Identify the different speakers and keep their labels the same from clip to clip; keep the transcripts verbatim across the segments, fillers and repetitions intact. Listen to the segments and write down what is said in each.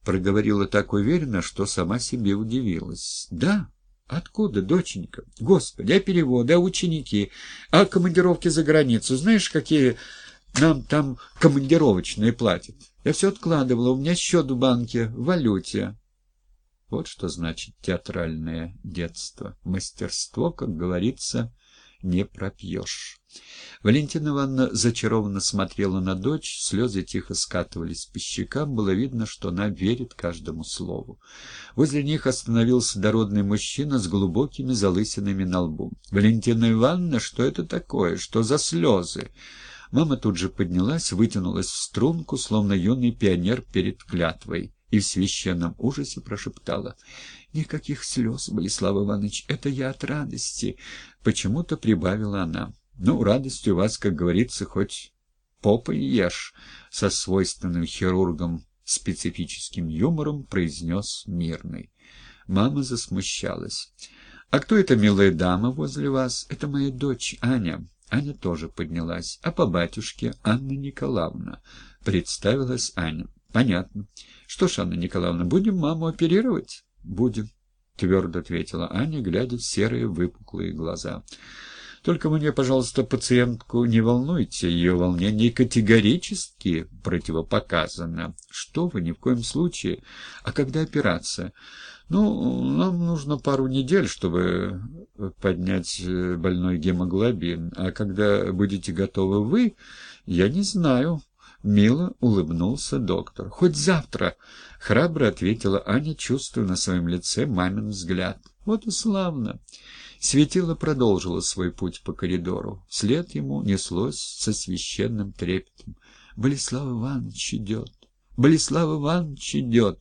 Speaker 1: проговорила так уверенно, что сама себе удивилась. «Да? Откуда, доченька? Господи, а переводы, а ученики, а командировки за границу? Знаешь, какие нам там командировочные платят? Я все откладывала, у меня счет в банке в валюте». Вот что значит театральное детство. Мастерство, как говорится, не пропьешь. Валентина Ивановна зачарованно смотрела на дочь, слезы тихо скатывались по щекам, было видно, что она верит каждому слову. Возле них остановился дородный мужчина с глубокими залысинами на лбу. «Валентина Ивановна, что это такое? Что за слезы?» Мама тут же поднялась, вытянулась в струнку, словно юный пионер перед клятвой, и в священном ужасе прошептала: «Никаких слез, Болеслав Иванович, это я от радости», — почему-то прибавила она. «Ну, радость у вас, как говорится, хоть попой ешь», — со свойственным хирургом специфическим юмором произнес Мирный. Мама засмущалась. «А кто эта милая дама возле вас?» «Это моя дочь Аня». Аня тоже поднялась. «А по батюшке Анна Николаевна», — представилась Аня. «Понятно. Что ж, Анна Николаевна, будем маму оперировать?» «Будем», — твердо ответила Аня, глядя в серые выпуклые глаза. «Только мне, пожалуйста, пациентку не волнуйте. Ее волнение категорически противопоказано». «Что вы, ни в коем случае. А когда операция?» «Ну, нам нужно пару недель, чтобы поднять больной гемоглобин. А когда будете готовы вы, я не знаю». Мило улыбнулся доктор. «Хоть завтра», — храбро ответила Аня, чувствуя на своем лице мамин взгляд. «Вот и славно». Светило продолжило свой путь по коридору. Вслед ему неслось со священным трепетом: «Болеслав Иванович идет! Болеслав Иванович идет!»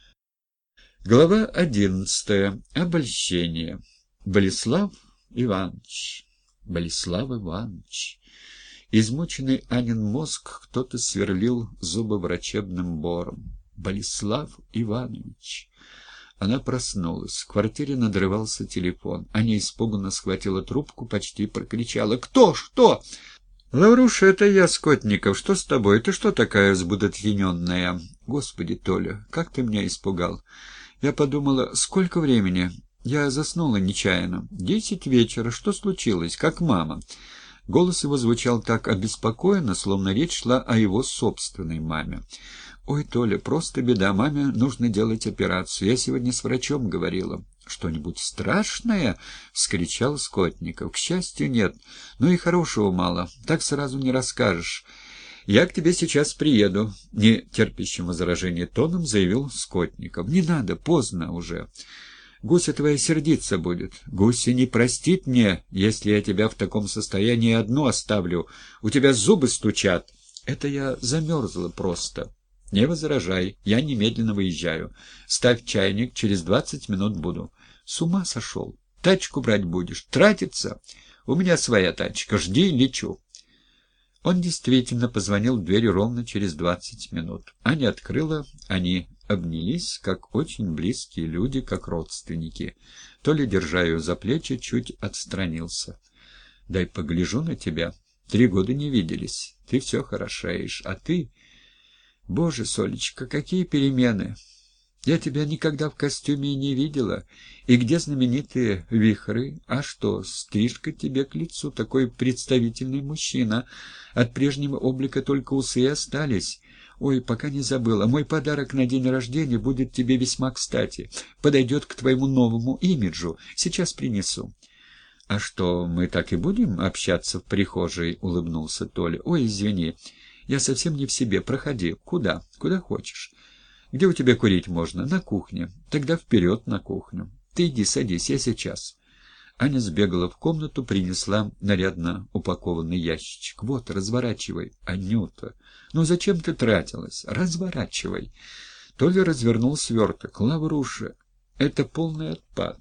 Speaker 1: Глава одиннадцатая. Обольщение. Болеслав Иванович. Болеслав Иванович. Измученный Анин мозг кто-то сверлил зубы врачебным бором. Болеслав Иванович. Она проснулась. В квартире надрывался телефон. Аня испуганно схватила трубку, почти прокричала: «Кто? Что?» «Лавруша, это я, Скотников. Что с тобой? Ты что такая взбудоттененная?» «Господи, Толя, как ты меня испугал!» Я подумала: сколько времени? Я заснула нечаянно. «Десять вечера. Что случилось? Как мама?» Голос его звучал так обеспокоенно, словно речь шла о его собственной маме. «Ой, Толя, просто беда. Маме нужно делать операцию. Я сегодня с врачом говорила». «Что-нибудь страшное?» — вскричал Скотников. «К счастью, нет. Ну и хорошего мало. Так сразу не расскажешь. Я к тебе сейчас приеду», — не терпящим возражения тоном заявил Скотников. «Не надо, поздно уже. Гуся твоя сердиться будет. Гуся не простит мне, если я тебя в таком состоянии одну оставлю. У тебя зубы стучат». «Это я замерзла просто». «Не возражай, я немедленно выезжаю. Ставь чайник, через двадцать минут буду». «С ума сошел? Тачку брать будешь? Тратиться? У меня своя тачка, жди, лечу». Он действительно позвонил в дверь ровно через двадцать минут. Аня открыла, они обнялись, как очень близкие люди, как родственники. Толя, держа ее за плечи, чуть отстранился. «Дай погляжу на тебя. Три года не виделись. Ты все хорошеешь. А ты... Боже, Солечка, какие перемены! Я тебя никогда в костюме и не видела. И где знаменитые вихры? А что, стрижка тебе к лицу, такой представительный мужчина. От прежнего облика только усы и остались. Ой, пока не забыла, мой подарок на день рождения будет тебе весьма кстати. Подойдет к твоему новому имиджу. Сейчас принесу». «А что, мы так и будем общаться в прихожей?» — улыбнулся Толя. «Ой, извини, я совсем не в себе. Проходи. Куда? Куда хочешь». «Где у тебя курить можно?» «На кухне». «Тогда вперед на кухню». «Ты иди, садись, я сейчас». Аня сбегала в комнату, принесла нарядно упакованный ящичек. «Вот, разворачивай». «Анюта, ну зачем ты тратилась? Разворачивай». Толя развернул сверток. «Лавруша, это полный отпад.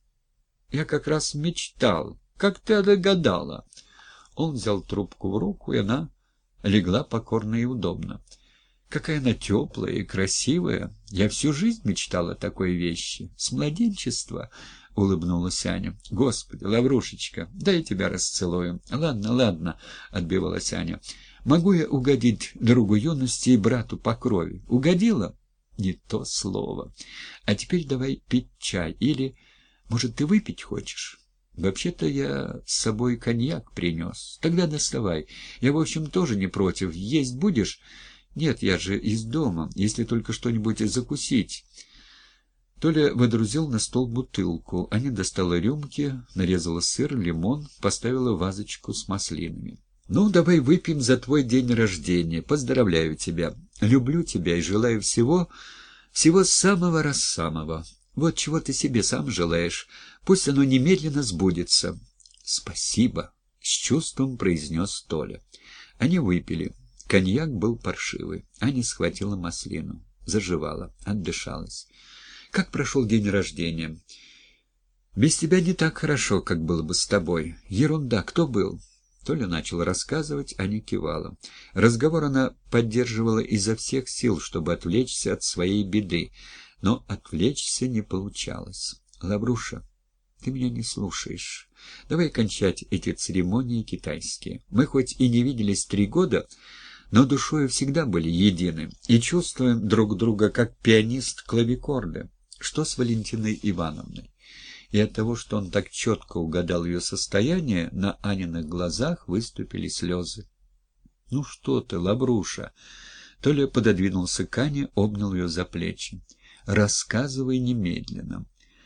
Speaker 1: Я как раз мечтал. Как ты догадала?» Он взял трубку в руку, и она легла покорно и удобно. «Какая она теплая и красивая! Я всю жизнь мечтала о такой вещи. С младенчества!» — улыбнулась Аня. «Господи, Лаврушечка, дай я тебя расцелую». «Ладно, ладно», — отбивалась Аня. «Могу я угодить другу юности и брату по крови?» «Угодила?» не то слово. А теперь давай пить чай. Или, может, ты выпить хочешь? Вообще-то я с собой коньяк принес. Тогда доставай. Я, в общем, тоже не против. Есть будешь? Нет, я же из дома, если только что-нибудь закусить. Толя водрузил на стол бутылку. Аня достала рюмки, нарезала сыр, лимон, поставила вазочку с маслинами. «Ну, давай выпьем за твой день рождения. Поздравляю тебя. Люблю тебя и желаю всего, всего самого-рассамого. Вот чего ты себе сам желаешь. Пусть оно немедленно сбудется». «Спасибо», — с чувством произнес Толя. Они выпили. Коньяк был паршивый. Аня схватила маслину. Заживала, отдышалась. «Как прошел день рождения?» «Без тебя не так хорошо, как было бы с тобой. Ерунда. Кто был?» Толя начал рассказывать, Аня кивала. Разговор она поддерживала изо всех сил, чтобы отвлечься от своей беды. Но отвлечься не получалось. «Лавруша, ты меня не слушаешь. Давай кончать эти церемонии китайские. Мы хоть и не виделись три года, но душою всегда были едины и чувствуем друг друга как пианист клавикорда. Что с Валентиной Ивановной?» И от того, что он так четко угадал ее состояние, на Аниных глазах выступили слезы. «Ну что ты, Лавруша?» Толя пододвинулся к Ане, обнял ее за плечи. «Рассказывай немедленно».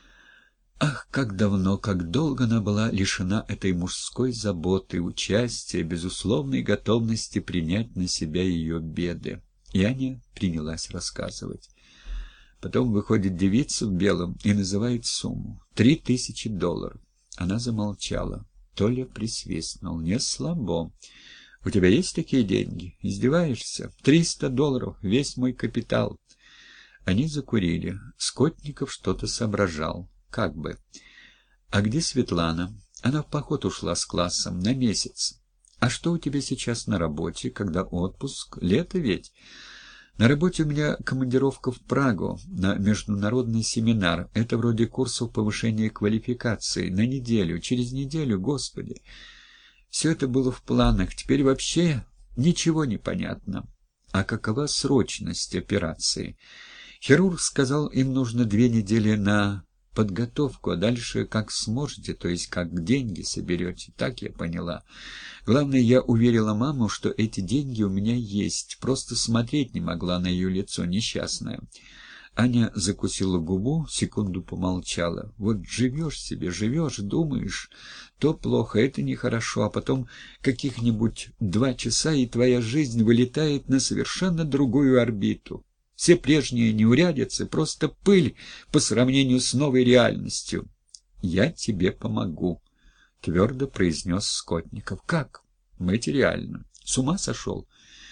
Speaker 1: Ах, как давно, как долго она была лишена этой мужской заботы, участия, безусловной готовности принять на себя ее беды. И Аня принялась рассказывать. Потом выходит девица в белом и называет сумму. Три тысячи долларов. Она замолчала. Толя присвистнул. «Не слабо. У тебя есть такие деньги? Издеваешься? Триста долларов. Весь мой капитал». Они закурили. Скотников что-то соображал. Как бы. «А где Светлана?» «Она в поход ушла с классом. На месяц». «А что у тебя сейчас на работе, когда отпуск? Лето ведь?» «На работе у меня командировка в Прагу на международный семинар. Это вроде курсов повышения квалификации. На неделю. Через неделю, господи. Все это было в планах. Теперь вообще ничего не понятно. А какова срочность операции?» Хирург сказал, им нужно две недели на подготовку, а дальше как сможете, то есть как деньги соберете. Так я поняла. Главное, я уверила маму, что эти деньги у меня есть. Просто смотреть не могла на ее лицо несчастное. Аня закусила губу, секунду помолчала. Вот живешь себе, живешь, думаешь, то плохо, это нехорошо, а потом каких-нибудь два часа, и твоя жизнь вылетает на совершенно другую орбиту. Все прежние неурядицы — просто пыль по сравнению с новой реальностью. «Я тебе помогу», — твердо произнес Скотников. «Как?» «Материально. С ума сошел?»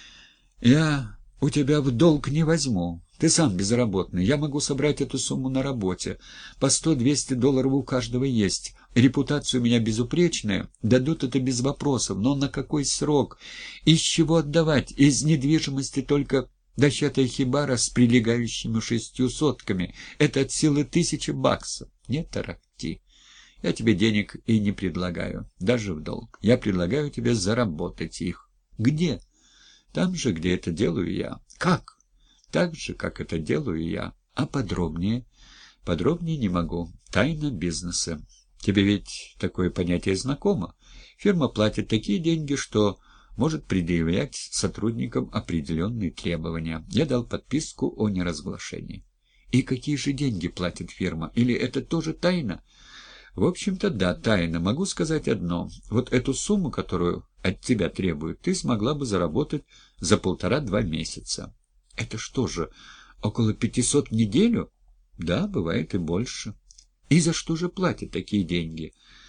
Speaker 1: «Я у тебя в долг не возьму. Ты сам безработный. Я могу собрать эту сумму на работе. По сто-двести долларов у каждого есть. Репутация у меня безупречная. Дадут это без вопросов. Но на какой срок? Из чего отдавать? Из недвижимости только дощатая хибара с прилегающими шестью сотками. Это от силы тысячи баксов. Не тарахти. Я тебе денег и не предлагаю, даже в долг. Я предлагаю тебе заработать их. Где? Там же, где это делаю я. Как? Так же, как это делаю я. А подробнее? Подробнее не могу. Тайна бизнеса. Тебе ведь такое понятие знакомо. Фирма платит такие деньги, что может предъявлять сотрудникам определенные требования. Я дал подписку о неразглашении. И какие же деньги платит фирма? Или это тоже тайна? В общем-то, да, тайна. Могу сказать одно. Вот эту сумму, которую от тебя требуют, ты смогла бы заработать за полтора-два месяца. Это что же, около пятисот в неделю? Да, бывает и больше. И за что же платят такие деньги?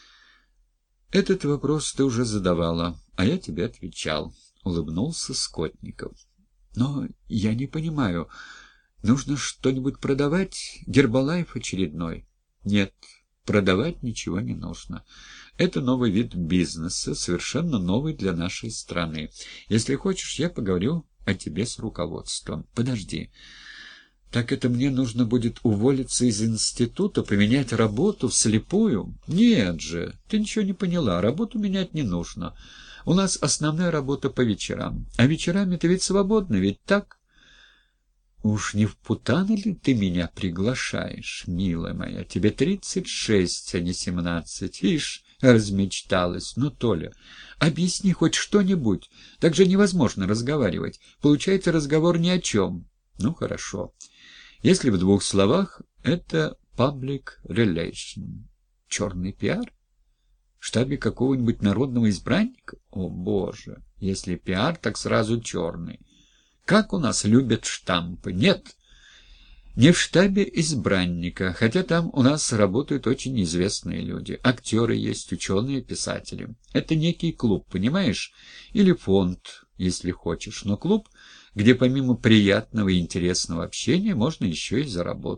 Speaker 1: Этот вопрос ты уже задавала, а я тебе отвечал. Улыбнулся Скотников. Но я не понимаю. Нужно что-нибудь продавать? Гербалайф очередной? Нет. Продавать ничего не нужно. Это новый вид бизнеса, совершенно новый для нашей страны. Если хочешь, я поговорю о тебе с руководством. Подожди. Так это мне нужно будет уволиться из института, поменять работу вслепую? Нет же, ты ничего не поняла. Работу менять не нужно. У нас основная работа по вечерам. А вечерами ты ведь свободна, ведь так? Уж не в путаны ли ты меня приглашаешь, милая моя? Тебе тридцать шесть, а не семнадцать. Ишь, размечталась. Ну, Толя, объясни хоть что-нибудь. Так же невозможно разговаривать. Получается разговор ни о чем. Ну, хорошо. Если в двух словах, это public relation. Черный пиар? В штабе какого-нибудь народного избранника? О, Боже! Если пиар, так сразу черный. Как у нас любят штампы? Нет, не в штабе избранника, хотя там у нас работают очень известные люди. Актеры есть, ученые, писатели. Это некий клуб, понимаешь? Или фонд, если хочешь. Но клуб, где помимо приятного и интересного общения можно еще и заработать.